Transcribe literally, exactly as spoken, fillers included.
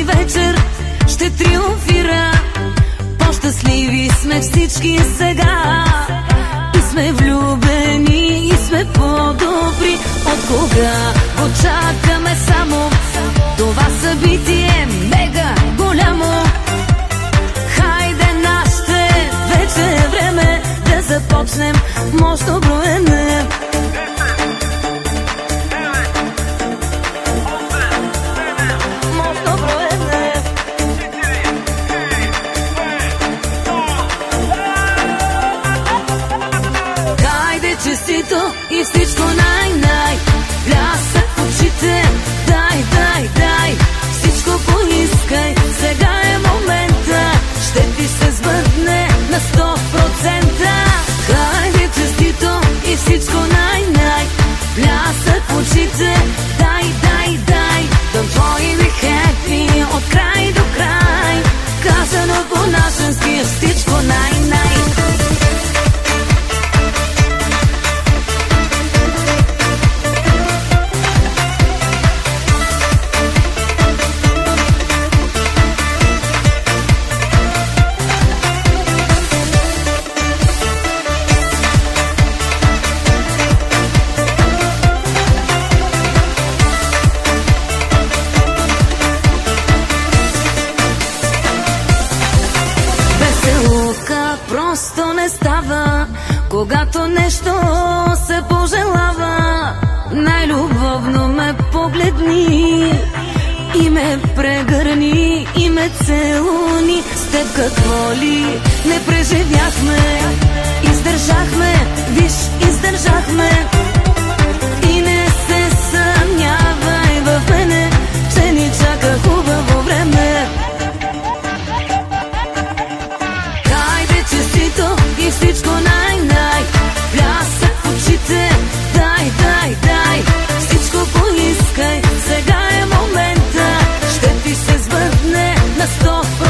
тази вечер ще триумфира. По-щастливи сме всички сега, и сме влюбени, и сме по-добри. От кога го чакаме само това събитие мега голямо? Хайде нашите, вече е време да започнем мощно броене. И всичко най-най, плясък в очите, дай, дай, дай, всичко поискай, сега е момента, ще ти се сбъдне на сто процента. Хайде честито и всичко най-най, плясък в очите, дай, дай, дай, don't worry, be happy, от край до край, казано по-нашенски, всичко най-най. Просто не става, когато нещо се пожелава. Най-любовно ме погледни и ме прегърни, и ме целуни. С теб какво ли не преживяхме, издържахме, виж, издържахме. И не се съмнявай в мене, че ни чака хубаво време. И всичко най-най, плясък в очите, дай, дай, дай, всичко поискай, сега е момента, ще ти се сбъдне на сто процента.